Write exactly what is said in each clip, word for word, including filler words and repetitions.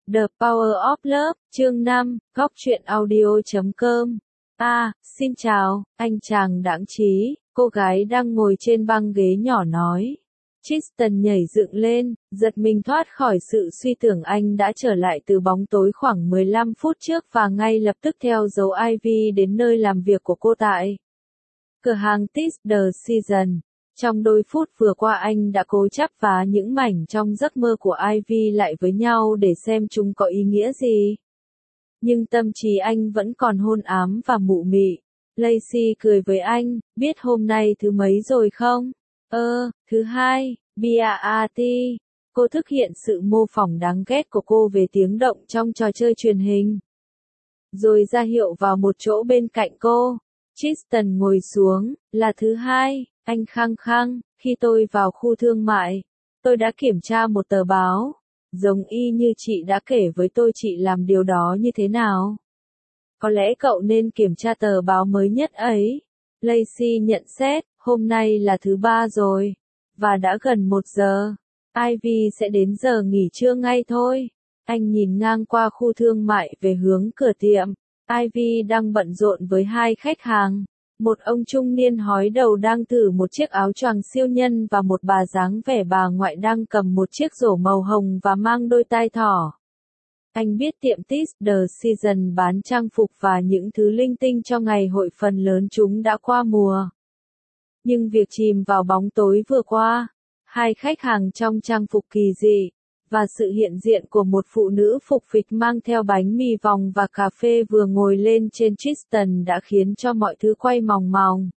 The Power of Love, chương năm, góc truyện audio chấm com. À, xin chào, anh chàng đãng trí, cô gái đang ngồi trên băng ghế nhỏ nói. Tristan nhảy dựng lên, giật mình thoát khỏi sự suy tưởng anh đã trở lại từ bóng tối khoảng mười lăm phút trước và ngay lập tức theo dấu Ivy đến nơi làm việc của cô tại cửa hàng Tis The Season. Trong đôi phút vừa qua anh đã cố chắp vá những mảnh trong giấc mơ của Ivy lại với nhau để xem chúng có ý nghĩa gì. Nhưng tâm trí anh vẫn còn hôn ám và mụ mị. Lacey cười với anh, biết hôm nay thứ mấy rồi không? Ơ, thứ hai, Beatty. Cô thực hiện sự mô phỏng đáng ghét của cô về tiếng động trong trò chơi truyền hình. Rồi ra hiệu vào một chỗ bên cạnh cô. Tristan ngồi xuống, là thứ hai. Anh khăng khăng, khi tôi vào khu thương mại, tôi đã kiểm tra một tờ báo, giống y như chị đã kể với tôi chị làm điều đó như thế nào. Có lẽ cậu nên kiểm tra tờ báo mới nhất ấy. Lacey nhận xét, hôm nay là thứ ba rồi, và đã gần một giờ. Ivy sẽ đến giờ nghỉ trưa ngay thôi. Anh nhìn ngang qua khu thương mại về hướng cửa tiệm. Ivy đang bận rộn với hai khách hàng. Một ông trung niên hói đầu đang thử một chiếc áo choàng siêu nhân và một bà dáng vẻ bà ngoại đang cầm một chiếc rổ màu hồng và mang đôi tai thỏ. Anh biết tiệm Tis The Season bán trang phục và những thứ linh tinh cho ngày hội phần lớn chúng đã qua mùa. Nhưng việc chìm vào bóng tối vừa qua, hai khách hàng trong trang phục kỳ dị, và sự hiện diện của một phụ nữ phục phịch mang theo bánh mì vòng và cà phê vừa ngồi lên trên Tristan đã khiến cho mọi thứ quay mòng mòng.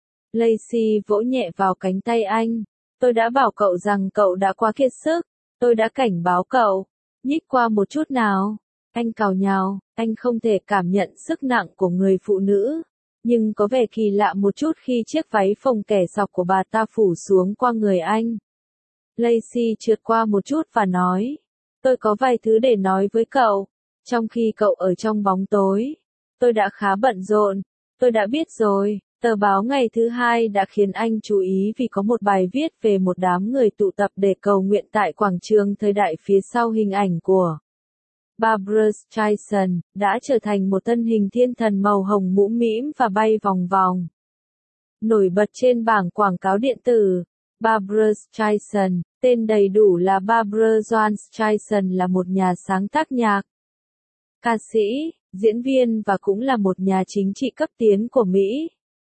Lacey vỗ nhẹ vào cánh tay anh. Tôi đã bảo cậu rằng cậu đã quá kiệt sức. Tôi đã cảnh báo cậu. Nhích qua một chút nào. Anh cào nhào, anh không thể cảm nhận sức nặng của người phụ nữ. Nhưng có vẻ kỳ lạ một chút khi chiếc váy phồng kẻ sọc của bà ta phủ xuống qua người anh. Lacey trượt qua một chút và nói, tôi có vài thứ để nói với cậu, trong khi cậu ở trong bóng tối. Tôi đã khá bận rộn, tôi đã biết rồi. Tờ báo ngày thứ hai đã khiến anh chú ý vì có một bài viết về một đám người tụ tập để cầu nguyện tại quảng trường thời đại phía sau hình ảnh của Barbra Streisand, đã trở thành một thân hình thiên thần màu hồng mũm mĩm và bay vòng vòng. Nổi bật trên bảng quảng cáo điện tử. Barbra Streisand, tên đầy đủ là Barbra Joan Streisand, là một nhà sáng tác nhạc, ca sĩ, diễn viên và cũng là một nhà chính trị cấp tiến của Mỹ.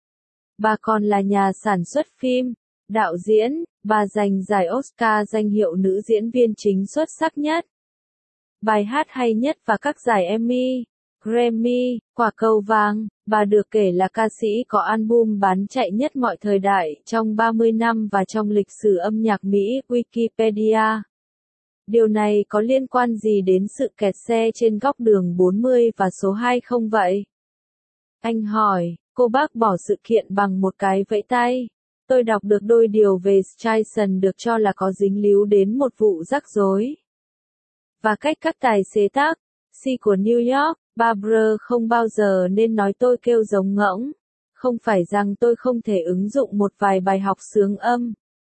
Bà còn là nhà sản xuất phim, đạo diễn, bà giành giải Oscar danh hiệu nữ diễn viên chính xuất sắc nhất, bài hát hay nhất và các giải Emmy, Grammy, quả cầu vàng. Bà được kể là ca sĩ có album bán chạy nhất mọi thời đại trong ba mươi năm và trong lịch sử âm nhạc Mỹ. Wikipedia. Điều này có liên quan gì đến sự kẹt xe trên góc đường bốn mươi và số hai không vậy? Anh hỏi, cô bác bỏ sự kiện bằng một cái vẫy tay. Tôi đọc được đôi điều về Streisand được cho là có dính líu đến một vụ rắc rối và cách các tài xế taxi của New York. Barbra không bao giờ nên nói tôi kêu giống ngỗng. Không phải rằng tôi không thể ứng dụng một vài bài học xướng âm.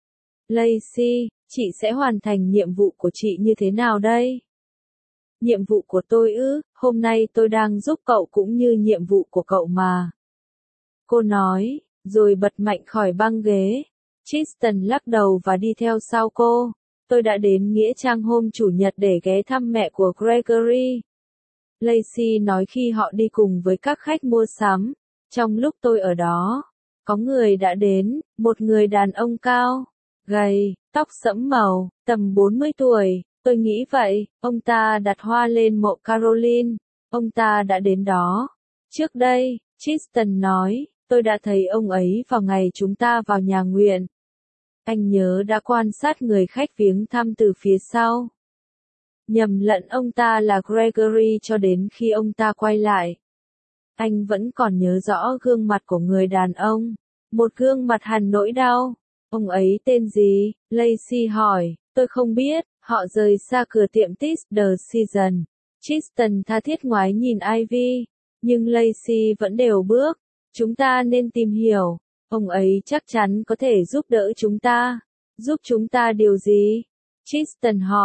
Lacey, chị sẽ hoàn thành nhiệm vụ của chị như thế nào đây? Nhiệm vụ của tôi ư, hôm nay tôi đang giúp cậu cũng như nhiệm vụ của cậu mà. Cô nói, rồi bật mạnh khỏi băng ghế. Tristan lắc đầu và đi theo sau cô. Tôi đã đến Nghĩa Trang hôm Chủ nhật để ghé thăm mẹ của Gregory. Lacey nói khi họ đi cùng với các khách mua sắm. Trong lúc tôi ở đó, có người đã đến, một người đàn ông cao, gầy, tóc sẫm màu, tầm bốn mươi tuổi, tôi nghĩ vậy. Ông ta đặt hoa lên mộ Caroline. Ông ta đã đến đó trước đây, Tristan nói, tôi đã thấy ông ấy vào ngày chúng ta vào nhà nguyện. Anh nhớ đã quan sát người khách viếng thăm từ phía sau. Nhầm lẫn ông ta là Gregory cho đến khi ông ta quay lại. Anh vẫn còn nhớ rõ gương mặt của người đàn ông. Một gương mặt hằn nỗi đau. Ông ấy tên gì? Lacey hỏi. Tôi không biết. Họ rời xa cửa tiệm Tis The Season. Tristan tha thiết ngoái nhìn Ivy. Nhưng Lacey vẫn đều bước. Chúng ta nên tìm hiểu. Ông ấy chắc chắn có thể giúp đỡ chúng ta. Giúp chúng ta điều gì? Tristan hỏi.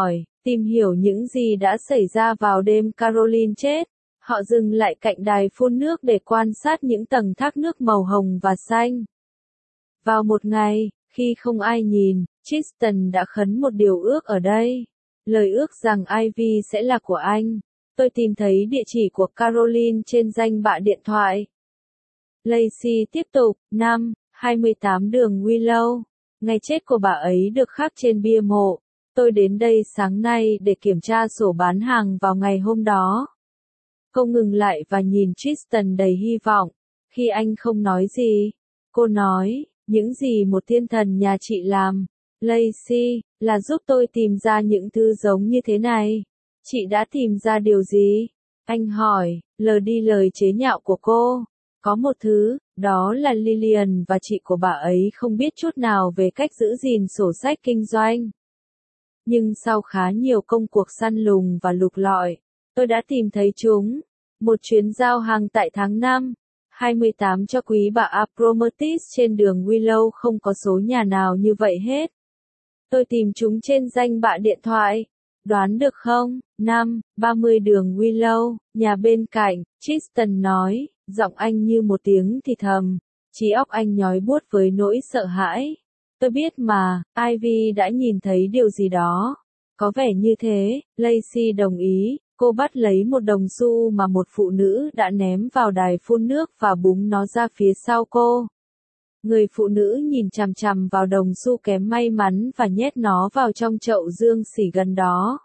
tìm hiểu những gì đã xảy ra vào đêm Caroline chết. Họ dừng lại cạnh đài phun nước để quan sát những tầng thác nước màu hồng và xanh. Vào một ngày, khi không ai nhìn, Tristan đã khấn một điều ước ở đây. Lời ước rằng Ivy sẽ là của anh. Tôi tìm thấy địa chỉ của Caroline trên danh bạ điện thoại. Lacey tiếp tục, năm, hai mươi tám đường Willow. Ngày chết của bà ấy được khắc trên bia mộ. Tôi đến đây sáng nay để kiểm tra sổ bán hàng vào ngày hôm đó. Cô ngừng lại và nhìn Tristan đầy hy vọng. Khi anh không nói gì, cô nói, những gì một thiên thần nhà chị làm, Lacey, là giúp tôi tìm ra những thứ giống như thế này. Chị đã tìm ra điều gì? Anh hỏi, lờ đi lời chế nhạo của cô. Có một thứ, đó là Lillian và chị của bà ấy không biết chút nào về cách giữ gìn sổ sách kinh doanh. Nhưng sau khá nhiều công cuộc săn lùng và lục lọi, tôi đã tìm thấy chúng. Một chuyến giao hàng tại tháng năm, hai mươi tám cho quý bà Apromatis trên đường Willow không có số nhà nào như vậy hết. Tôi tìm chúng trên danh bạ điện thoại. Đoán được không? năm, ba mươi đường Willow, nhà bên cạnh, Tristan nói, giọng anh như một tiếng thì thầm. Trí óc anh nhói buốt với nỗi sợ hãi. Tôi biết mà, Ivy đã nhìn thấy điều gì đó. Có vẻ như thế, Lacey đồng ý. Cô bắt lấy một đồng xu mà một phụ nữ đã ném vào đài phun nước và búng nó ra phía sau cô. Người phụ nữ nhìn chằm chằm vào đồng xu kém may mắn và nhét nó vào trong chậu dương xỉ gần đó.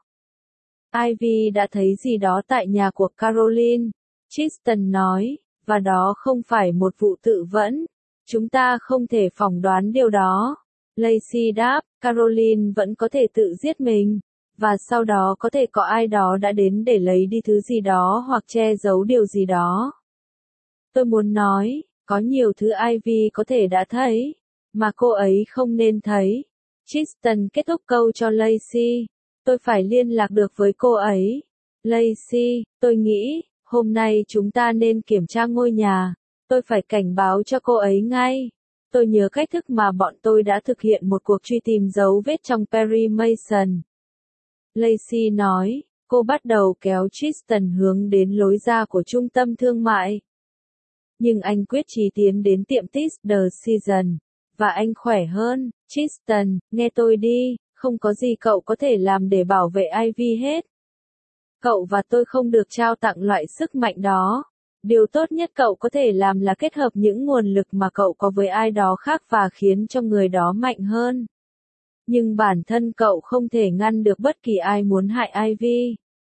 Ivy đã thấy gì đó tại nhà của Caroline, Tristan nói, và đó không phải một vụ tự vẫn. Chúng ta không thể phỏng đoán điều đó. Lacey đáp, Caroline vẫn có thể tự giết mình. Và sau đó có thể có ai đó đã đến để lấy đi thứ gì đó hoặc che giấu điều gì đó. Tôi muốn nói, có nhiều thứ Ivy có thể đã thấy, mà cô ấy không nên thấy. Tristan kết thúc câu cho Lacey. Tôi phải liên lạc được với cô ấy. Lacey, tôi nghĩ, hôm nay chúng ta nên kiểm tra ngôi nhà. Tôi phải cảnh báo cho cô ấy ngay. Tôi nhớ cách thức mà bọn tôi đã thực hiện một cuộc truy tìm dấu vết trong Perry Mason. Lacey nói, cô bắt đầu kéo Tristan hướng đến lối ra của trung tâm thương mại. Nhưng anh quyết chí tiến đến tiệm Tis The Season. Và anh khỏe hơn. Tristan, nghe tôi đi, không có gì cậu có thể làm để bảo vệ Ivy hết. Cậu và tôi không được trao tặng loại sức mạnh đó. Điều tốt nhất cậu có thể làm là kết hợp những nguồn lực mà cậu có với ai đó khác và khiến cho người đó mạnh hơn. Nhưng bản thân cậu không thể ngăn được bất kỳ ai muốn hại Ivy.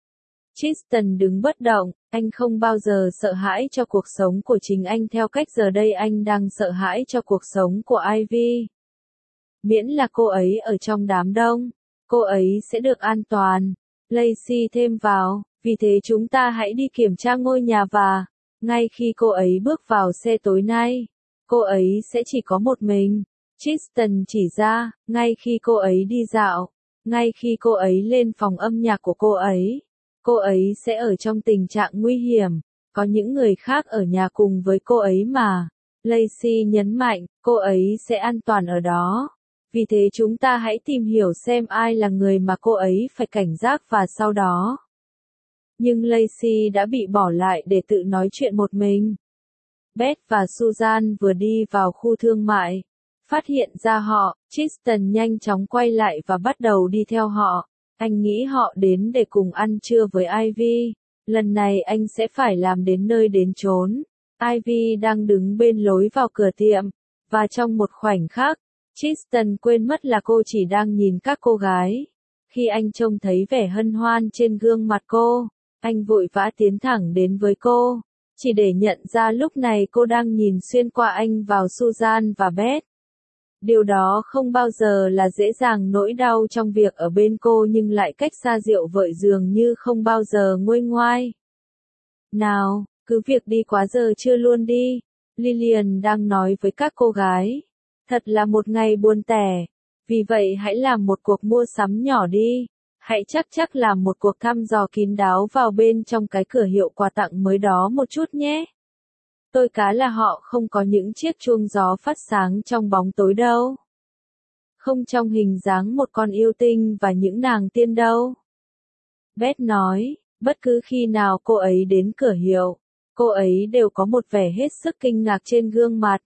Tristan đứng bất động, anh không bao giờ sợ hãi cho cuộc sống của chính anh theo cách giờ đây anh đang sợ hãi cho cuộc sống của Ivy. Miễn là cô ấy ở trong đám đông, cô ấy sẽ được an toàn. Lacey thêm vào, vì thế chúng ta hãy đi kiểm tra ngôi nhà và, ngay khi cô ấy bước vào xe tối nay, cô ấy sẽ chỉ có một mình. Tristan chỉ ra, ngay khi cô ấy đi dạo, ngay khi cô ấy lên phòng âm nhạc của cô ấy, cô ấy sẽ ở trong tình trạng nguy hiểm, có những người khác ở nhà cùng với cô ấy mà. Lacey nhấn mạnh, cô ấy sẽ an toàn ở đó. Vì thế chúng ta hãy tìm hiểu xem ai là người mà cô ấy phải cảnh giác và sau đó. Nhưng Lacey đã bị bỏ lại để tự nói chuyện một mình. Beth và Susan vừa đi vào khu thương mại. Phát hiện ra họ, Tristan nhanh chóng quay lại và bắt đầu đi theo họ. Anh nghĩ họ đến để cùng ăn trưa với Ivy. Lần này anh sẽ phải làm đến nơi đến chốn. Ivy đang đứng bên lối vào cửa tiệm. Và trong một khoảnh khắc, Tristan quên mất là cô chỉ đang nhìn các cô gái. Khi anh trông thấy vẻ hân hoan trên gương mặt cô, anh vội vã tiến thẳng đến với cô. Chỉ để nhận ra lúc này cô đang nhìn xuyên qua anh vào Susan và Beth. Điều đó không bao giờ là dễ dàng nỗi đau trong việc ở bên cô nhưng lại cách xa rượu vợi dường như không bao giờ nguôi ngoai. Nào, cứ việc đi quá giờ chưa luôn đi. Lillian đang nói với các cô gái. Thật là một ngày buồn tẻ. Vì vậy hãy làm một cuộc mua sắm nhỏ đi. Hãy chắc chắc làm một cuộc thăm dò kín đáo vào bên trong cái cửa hiệu quà tặng mới đó một chút nhé. Tôi cá là họ không có những chiếc chuông gió phát sáng trong bóng tối đâu. Không trong hình dáng một con yêu tinh và những nàng tiên đâu. Beth nói, bất cứ khi nào cô ấy đến cửa hiệu, cô ấy đều có một vẻ hết sức kinh ngạc trên gương mặt.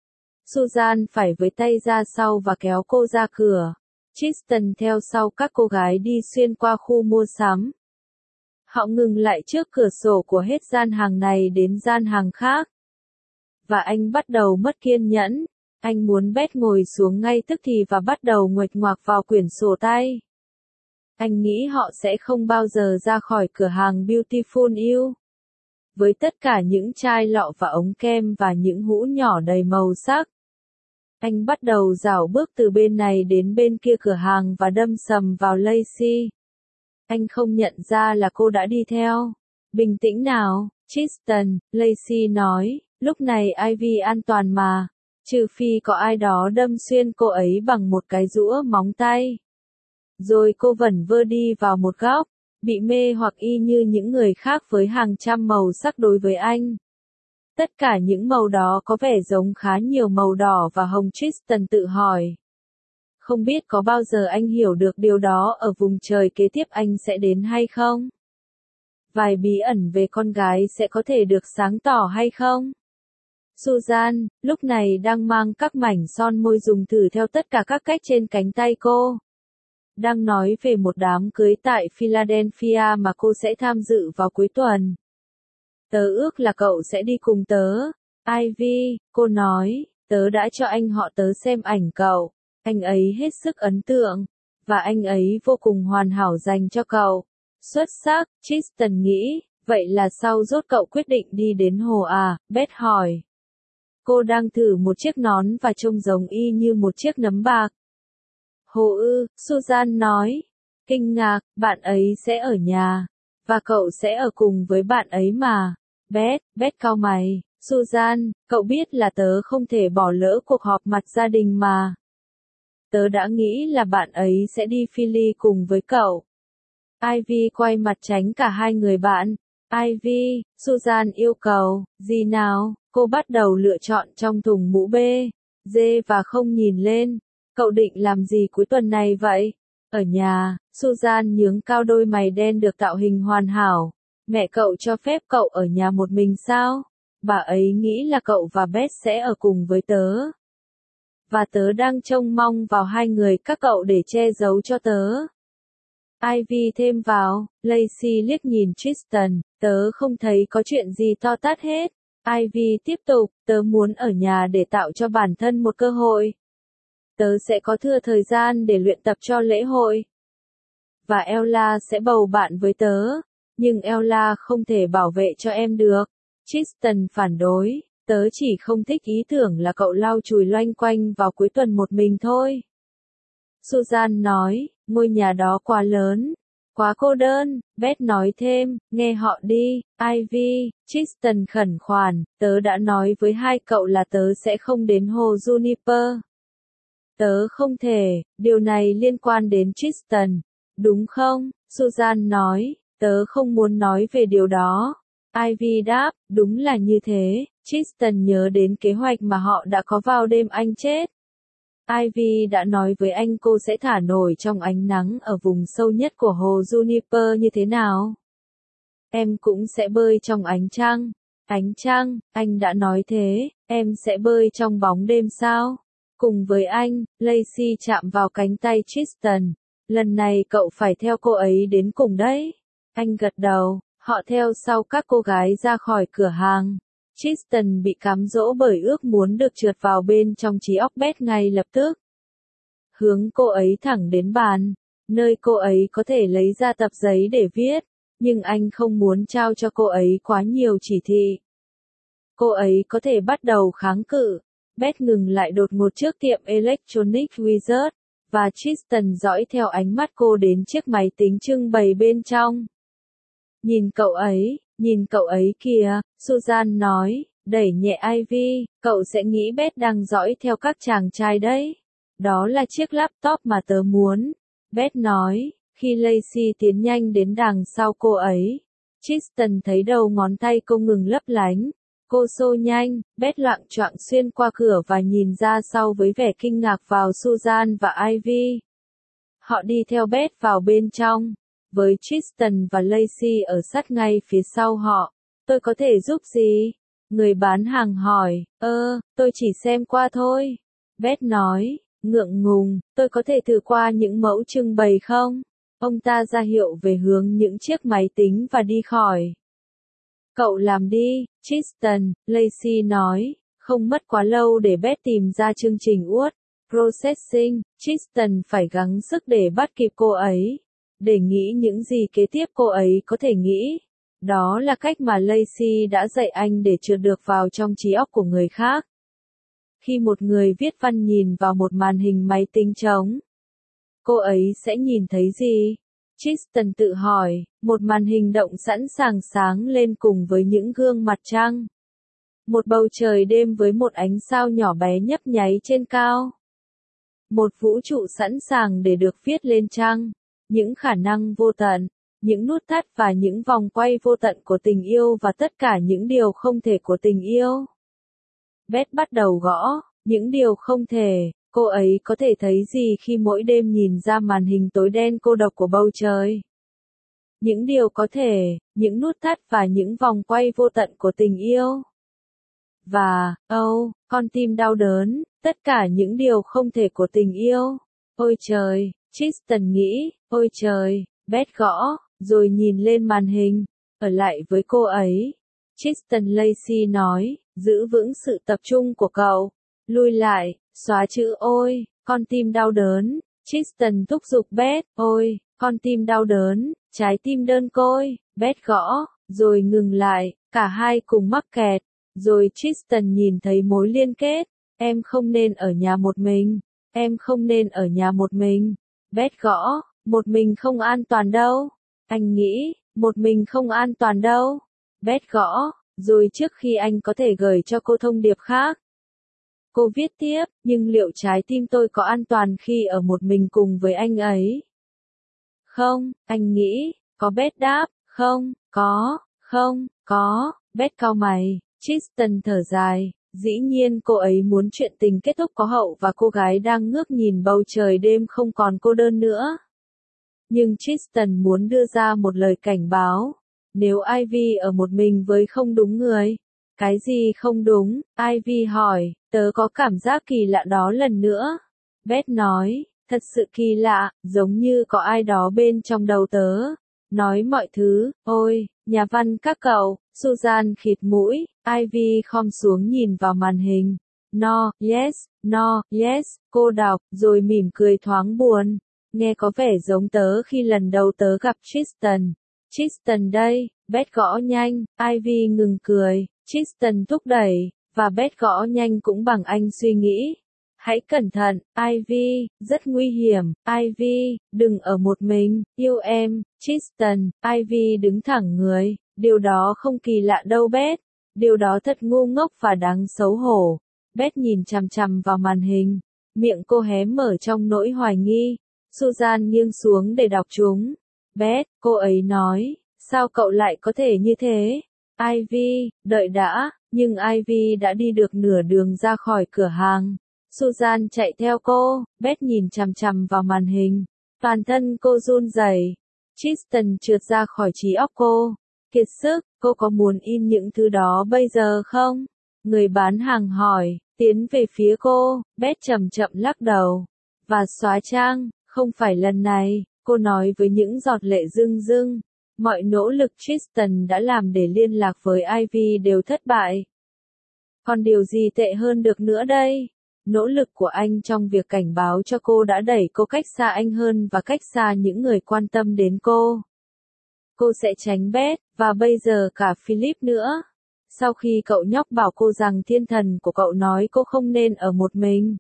Susan phải với tay ra sau và kéo cô ra cửa. Tristan theo sau các cô gái đi xuyên qua khu mua sắm. Họ ngừng lại trước cửa sổ của hết gian hàng này đến gian hàng khác. Và anh bắt đầu mất kiên nhẫn. Anh muốn Beth ngồi xuống ngay tức thì và bắt đầu nguệch ngoạc vào quyển sổ tay. Anh nghĩ họ sẽ không bao giờ ra khỏi cửa hàng Beautiful You. Với tất cả những chai lọ và ống kem và những hũ nhỏ đầy màu sắc. Anh bắt đầu dạo bước từ bên này đến bên kia cửa hàng và đâm sầm vào Lacey. Anh không nhận ra là cô đã đi theo. Bình tĩnh nào, Tristan, Lacey nói, lúc này Ivy an toàn mà, trừ phi có ai đó đâm xuyên cô ấy bằng một cái rũa móng tay. Rồi cô vẩn vơ đi vào một góc, bị mê hoặc y như những người khác với hàng trăm màu sắc đối với anh. Tất cả những màu đó có vẻ giống khá nhiều màu đỏ và hồng. Tristan tự hỏi. Không biết có bao giờ anh hiểu được điều đó ở vùng trời kế tiếp anh sẽ đến hay không? Vài bí ẩn về con gái sẽ có thể được sáng tỏ hay không? Susan, lúc này đang mang các mảnh son môi dùng thử theo tất cả các cách trên cánh tay cô. Đang nói về một đám cưới tại Philadelphia mà cô sẽ tham dự vào cuối tuần. Tớ ước là cậu sẽ đi cùng tớ. Ivy, cô nói, tớ đã cho anh họ tớ xem ảnh cậu. Anh ấy hết sức ấn tượng. Và anh ấy vô cùng hoàn hảo dành cho cậu. Xuất sắc, Tristan nghĩ, vậy là sau rốt cậu quyết định đi đến hồ à, Beth hỏi. Cô đang thử một chiếc nón và trông giống y như một chiếc nấm bạc. Hồ ư, Susan nói. Kinh ngạc, bạn ấy sẽ ở nhà. Và cậu sẽ ở cùng với bạn ấy mà. Beth, Beth cau mày. Susan, cậu biết là tớ không thể bỏ lỡ cuộc họp mặt gia đình mà. Tớ đã nghĩ là bạn ấy sẽ đi Philly cùng với cậu. Ivy quay mặt tránh cả hai người bạn. Ivy, Susan yêu cầu, gì nào, cô bắt đầu lựa chọn trong thùng mũ B, D và không nhìn lên. Cậu định làm gì cuối tuần này vậy? Ở nhà, Susan nhướng cao đôi mày đen được tạo hình hoàn hảo. Mẹ cậu cho phép cậu ở nhà một mình sao? Bà ấy nghĩ là cậu và Beth sẽ ở cùng với tớ. Và tớ đang trông mong vào hai người các cậu để che giấu cho tớ. Ivy thêm vào, Lacey liếc nhìn Tristan, tớ không thấy có chuyện gì to tát hết. Ivy tiếp tục, tớ muốn ở nhà để tạo cho bản thân một cơ hội. Tớ sẽ có thừa thời gian để luyện tập cho lễ hội. Và Ella sẽ bầu bạn với tớ. Nhưng Ella không thể bảo vệ cho em được. Tristan phản đối, tớ chỉ không thích ý tưởng là cậu lau chùi loanh quanh vào cuối tuần một mình thôi. Susan nói, ngôi nhà đó quá lớn, quá cô đơn. Beth nói thêm, nghe họ đi, Ivy. Tristan khẩn khoản, tớ đã nói với hai cậu là tớ sẽ không đến hồ Juniper. Tớ không thể, điều này liên quan đến Tristan, đúng không? Susan nói, tớ không muốn nói về điều đó. Ivy đáp, đúng là như thế. Tristan nhớ đến kế hoạch mà họ đã có vào đêm anh chết. Ivy đã nói với anh cô sẽ thả nổi trong ánh nắng ở vùng sâu nhất của hồ Juniper như thế nào. Em cũng sẽ bơi trong ánh trăng. Ánh trăng, anh đã nói thế, em sẽ bơi trong bóng đêm sao? Cùng với anh, Lacey chạm vào cánh tay Tristan. Lần này cậu phải theo cô ấy đến cùng đấy. Anh gật đầu, họ theo sau các cô gái ra khỏi cửa hàng. Tristan bị cám dỗ bởi ước muốn được trượt vào bên trong trí óc Beth ngay lập tức. Hướng cô ấy thẳng đến bàn, nơi cô ấy có thể lấy ra tập giấy để viết, nhưng anh không muốn trao cho cô ấy quá nhiều chỉ thị. Cô ấy có thể bắt đầu kháng cự. Beth ngừng lại đột ngột trước tiệm Electronic Wizard, và Tristan dõi theo ánh mắt cô đến chiếc máy tính trưng bày bên trong. Nhìn cậu ấy, nhìn cậu ấy kìa, Susan nói, đẩy nhẹ Ivy, cậu sẽ nghĩ Beth đang dõi theo các chàng trai đấy. Đó là chiếc laptop mà tớ muốn. Beth nói, khi Lacey tiến nhanh đến đằng sau cô ấy. Tristan thấy đầu ngón tay cô ngừng lấp lánh. Cô xô nhanh, Beth loạng choạng xuyên qua cửa và nhìn ra sau với vẻ kinh ngạc vào Susan và Ivy. Họ đi theo Beth vào bên trong. với Tristan và Lacey ở sát ngay phía sau họ. Tôi có thể giúp gì? Người bán hàng hỏi. Ơ, tôi chỉ xem qua thôi. Beth nói, ngượng ngùng, tôi có thể thử qua những mẫu trưng bày không? Ông ta ra hiệu về hướng những chiếc máy tính và đi khỏi. Cậu làm đi, Tristan, Lacey nói, không mất quá lâu để Beth tìm ra chương trình uất. Processing, Tristan phải gắng sức để bắt kịp cô ấy. Để nghĩ những gì kế tiếp cô ấy có thể nghĩ. Đó là cách mà Lacey đã dạy anh để trượt được vào trong trí óc của người khác. Khi một người viết văn nhìn vào một màn hình máy tính trống, cô ấy sẽ nhìn thấy gì? Tristan tự hỏi, một màn hình động sẵn sàng sáng lên cùng với những gương mặt trăng. Một bầu trời đêm với một ánh sao nhỏ bé nhấp nháy trên cao. Một vũ trụ sẵn sàng để được viết lên trăng. Những khả năng vô tận, những nút thắt và những vòng quay vô tận của tình yêu và tất cả những điều không thể của tình yêu. Beth bắt đầu gõ, những điều không thể, cô ấy có thể thấy gì khi mỗi đêm nhìn ra màn hình tối đen cô độc của bầu trời? Những điều có thể, những nút thắt và những vòng quay vô tận của tình yêu. Và, oh, con tim đau đớn, tất cả những điều không thể của tình yêu. Ôi trời, Tristan nghĩ, ôi trời, Beth gõ, rồi nhìn lên màn hình, ở lại với cô ấy. Tristan Lacey nói, giữ vững sự tập trung của cậu. Lui lại, xóa chữ ôi, con tim đau đớn. Tristan thúc giục Beth, ôi, con tim đau đớn, trái tim đơn côi. Beth gõ, rồi ngừng lại, cả hai cùng mắc kẹt. Rồi Tristan nhìn thấy mối liên kết. Em không nên ở nhà một mình. Em không nên ở nhà một mình. Beth gõ, một mình không an toàn đâu. Anh nghĩ, một mình không an toàn đâu. Beth gõ, rồi trước khi anh có thể gửi cho cô thông điệp khác. Cô viết tiếp, nhưng liệu trái tim tôi có an toàn khi ở một mình cùng với anh ấy? Không, anh nghĩ, có Beth đáp, không, có, không, có, Beth cau mày, Tristan thở dài. Dĩ nhiên cô ấy muốn chuyện tình kết thúc có hậu và cô gái đang ngước nhìn bầu trời đêm không còn cô đơn nữa. Nhưng Tristan muốn đưa ra một lời cảnh báo. Nếu Ivy ở một mình với không đúng người. Cái gì không đúng? Ivy hỏi, tớ có cảm giác kỳ lạ đó lần nữa. Beth nói, thật sự kỳ lạ, giống như có ai đó bên trong đầu tớ. Nói mọi thứ, ôi, nhà văn các cậu. Susan khịt mũi, Ivy khom xuống nhìn vào màn hình. No, yes, no, yes, cô đọc, rồi mỉm cười thoáng buồn. Nghe có vẻ giống tớ khi lần đầu tớ gặp Tristan. Tristan đây, Beth gõ nhanh, Ivy ngừng cười, Tristan thúc đẩy, và Beth gõ nhanh cũng bằng anh suy nghĩ. Hãy cẩn thận, Ivy, rất nguy hiểm, Ivy, đừng ở một mình, yêu em, Tristan, Ivy đứng thẳng người. Điều đó không kỳ lạ đâu Beth. Điều đó thật ngu ngốc và đáng xấu hổ. Beth nhìn chằm chằm vào màn hình. Miệng cô hé mở trong nỗi hoài nghi. Susan nghiêng xuống để đọc chúng. Beth, cô ấy nói, sao cậu lại có thể như thế? Ivy, đợi đã, nhưng Ivy đã đi được nửa đường ra khỏi cửa hàng. Susan chạy theo cô. Beth nhìn chằm chằm vào màn hình. Toàn thân cô run rẩy. Tristan trượt ra khỏi trí óc cô. Kiệt sức, cô có muốn in những thứ đó bây giờ không? Người bán hàng hỏi, tiến về phía cô, Beth chậm chậm lắc đầu. Và xóa trang, không phải lần này, cô nói với những giọt lệ rưng rưng. Mọi nỗ lực Tristan đã làm để liên lạc với Ivy đều thất bại. Còn điều gì tệ hơn được nữa đây? Nỗ lực của anh trong việc cảnh báo cho cô đã đẩy cô cách xa anh hơn và cách xa những người quan tâm đến cô. Cô sẽ tránh Beth, và bây giờ cả Philip nữa. Sau khi cậu nhóc bảo cô rằng thiên thần của cậu nói cô không nên ở một mình.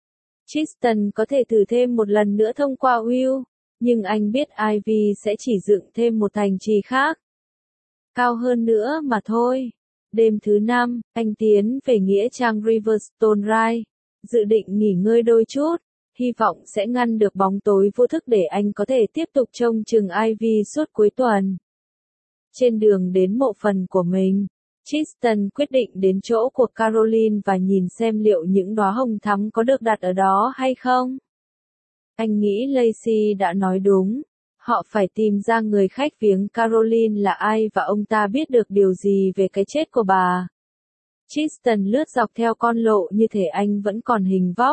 Tristan có thể thử thêm một lần nữa thông qua Will, nhưng anh biết Ivy sẽ chỉ dựng thêm một thành trì khác. Cao hơn nữa mà thôi. Đêm thứ năm, anh tiến về nghĩa trang Riverstone Rise, dự định nghỉ ngơi đôi chút. Hy vọng sẽ ngăn được bóng tối vô thức để anh có thể tiếp tục trông chừng Ivy suốt cuối tuần. Trên đường đến mộ phần của mình, Tristan quyết định đến chỗ của Caroline và nhìn xem liệu những đóa hồng thắm có được đặt ở đó hay không. Anh nghĩ Lacey đã nói đúng. Họ phải tìm ra người khách viếng Caroline là ai và ông ta biết được điều gì về cái chết của bà. Tristan lướt dọc theo con lộ như thể anh vẫn còn hình vóc.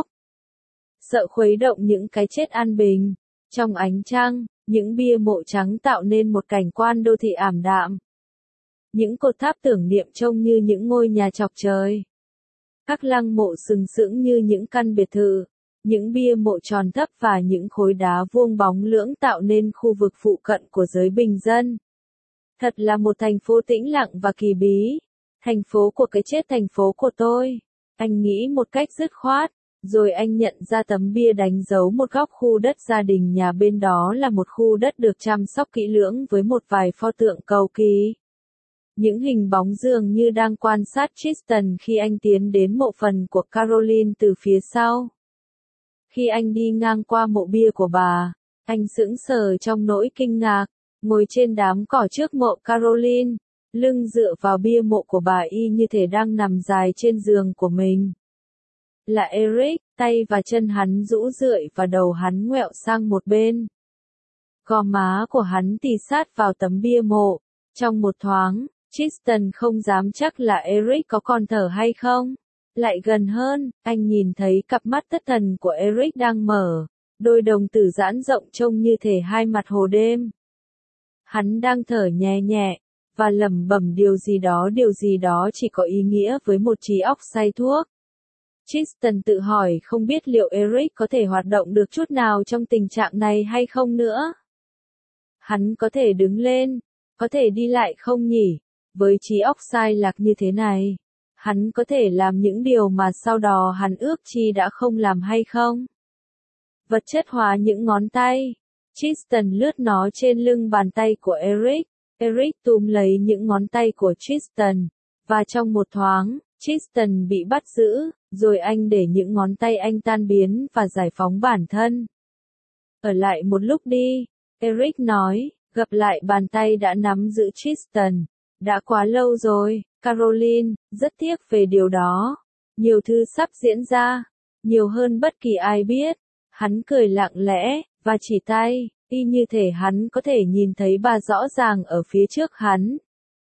Sợ khuấy động những cái chết an bình. Trong ánh trăng, những bia mộ trắng tạo nên một cảnh quan đô thị ảm đạm. Những cột tháp tưởng niệm trông như những ngôi nhà chọc trời. Các lăng mộ sừng sững như những căn biệt thự. Những bia mộ tròn thấp và những khối đá vuông bóng lưỡng tạo nên khu vực phụ cận của giới bình dân. Thật là một thành phố tĩnh lặng và kỳ bí. Thành phố của cái chết, thành phố của tôi. Anh nghĩ một cách dứt khoát, rồi anh nhận ra tấm bia đánh dấu một góc khu đất gia đình nhà bên đó là một khu đất được chăm sóc kỹ lưỡng với một vài pho tượng cầu kỳ. Những hình bóng dường như đang quan sát Tristan khi anh tiến đến mộ phần của Caroline từ phía sau. Khi anh đi ngang qua mộ bia của bà, anh sững sờ trong nỗi kinh ngạc, ngồi trên đám cỏ trước mộ Caroline, lưng dựa vào bia mộ của bà y như thể đang nằm dài trên giường của mình. Là Eric, tay và chân hắn rũ rượi và đầu hắn ngoẹo sang một bên. Gò má của hắn tì sát vào tấm bia mộ. Trong một thoáng, Tristan không dám chắc là Eric có còn thở hay không. Lại gần hơn, anh nhìn thấy cặp mắt thất thần của Eric đang mở, đôi đồng tử giãn rộng trông như thể hai mặt hồ đêm. Hắn đang thở nhẹ nhẹ, và lẩm bẩm điều gì đó điều gì đó chỉ có ý nghĩa với một trí óc say thuốc. Tristan tự hỏi không biết liệu Eric có thể hoạt động được chút nào trong tình trạng này hay không nữa. Hắn có thể đứng lên, có thể đi lại không nhỉ, với trí óc sai lạc như thế này. Hắn có thể làm những điều mà sau đó hắn ước chi đã không làm hay không? Vật chất hóa những ngón tay. Tristan lướt nó trên lưng bàn tay của Eric. Eric túm lấy những ngón tay của Tristan. Và trong một thoáng, Tristan bị bắt giữ, rồi anh để những ngón tay anh tan biến và giải phóng bản thân. Ở lại một lúc đi, Eric nói, gập lại bàn tay đã nắm giữ Tristan. Đã quá lâu rồi, Caroline, rất tiếc về điều đó. Nhiều thứ sắp diễn ra, nhiều hơn bất kỳ ai biết. Hắn cười lặng lẽ, và chỉ tay, y như thể hắn có thể nhìn thấy bà rõ ràng ở phía trước hắn.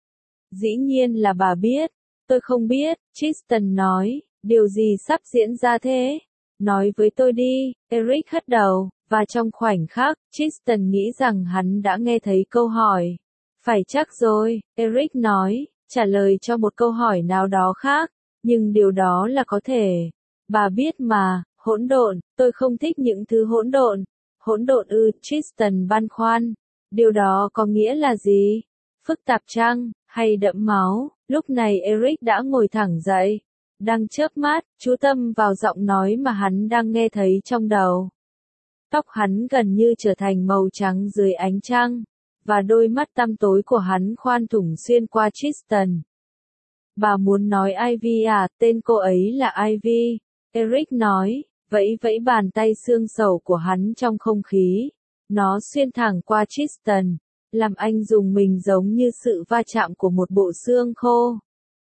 Dĩ nhiên là bà biết, tôi không biết, Tristan nói, điều gì sắp diễn ra thế? Nói với tôi đi, Eric hất đầu, và trong khoảnh khắc, Tristan nghĩ rằng hắn đã nghe thấy câu hỏi. Phải chắc rồi, Eric nói, trả lời cho một câu hỏi nào đó khác, nhưng điều đó là có thể. Bà biết mà, hỗn độn, tôi không thích những thứ hỗn độn. Hỗn độn ư, Tristan băn khoăn. Điều đó có nghĩa là gì? Phức tạp chăng, hay đẫm máu? Lúc này Eric đã ngồi thẳng dậy, đang chớp mắt, chú tâm vào giọng nói mà hắn đang nghe thấy trong đầu. Tóc hắn gần như trở thành màu trắng dưới ánh trăng, và đôi mắt tăm tối của hắn khoan thủng xuyên qua Tristan. Bà muốn nói Ivy à, tên cô ấy là Ivy, Eric nói, vẫy vẫy bàn tay xương sầu của hắn trong không khí. Nó xuyên thẳng qua Tristan, làm anh dùng mình giống như sự va chạm của một bộ xương khô.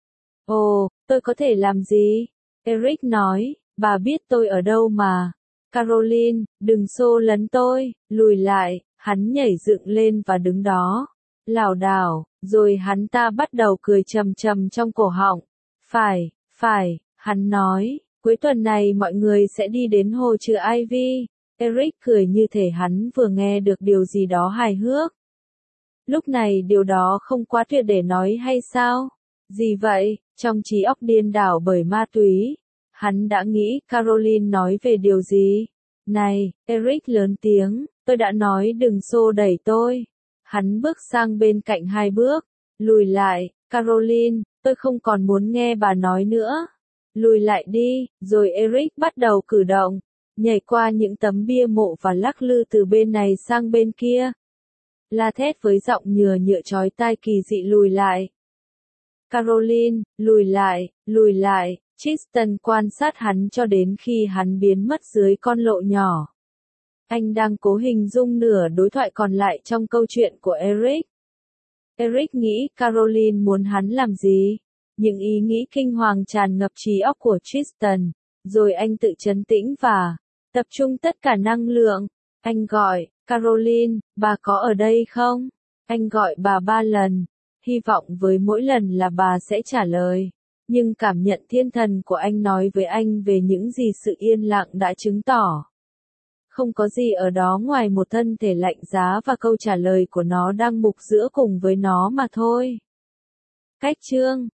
Ồ, tôi có thể làm gì? Eric nói, bà biết tôi ở đâu mà. Caroline, đừng xô lấn tôi, lùi lại, hắn nhảy dựng lên và đứng đó. Lảo đảo, rồi hắn ta bắt đầu cười trầm trầm trong cổ họng. Phải, phải, hắn nói, cuối tuần này mọi người sẽ đi đến hồ chứa Ivy. Eric cười như thể hắn vừa nghe được điều gì đó hài hước. Lúc này điều đó không quá tuyệt để nói hay sao? Gì vậy? Trong trí óc điên đảo bởi ma túy, hắn đã nghĩ Caroline nói về điều gì? Này, Eric lớn tiếng, tôi đã nói đừng xô đẩy tôi. Hắn bước sang bên cạnh hai bước, lùi lại, Caroline, tôi không còn muốn nghe bà nói nữa. Lùi lại đi, rồi Eric bắt đầu cử động, nhảy qua những tấm bia mộ và lắc lư từ bên này sang bên kia. La thét với giọng nhừa nhựa chói tai kỳ dị lùi lại. Caroline, lùi lại, lùi lại, Tristan quan sát hắn cho đến khi hắn biến mất dưới con lộ nhỏ. Anh đang cố hình dung nửa đối thoại còn lại trong câu chuyện của Eric. Eric nghĩ Caroline muốn hắn làm gì? Những ý nghĩ kinh hoàng tràn ngập trí óc của Tristan, rồi anh tự trấn tĩnh và tập trung tất cả năng lượng. Anh gọi, Caroline, bà có ở đây không? Anh gọi bà ba lần, hy vọng với mỗi lần là bà sẽ trả lời. Nhưng cảm nhận thiên thần của anh nói với anh về những gì sự yên lặng đã chứng tỏ. Không có gì ở đó ngoài một thân thể lạnh giá và câu trả lời của nó đang mục giữa cùng với nó mà thôi. Cách chương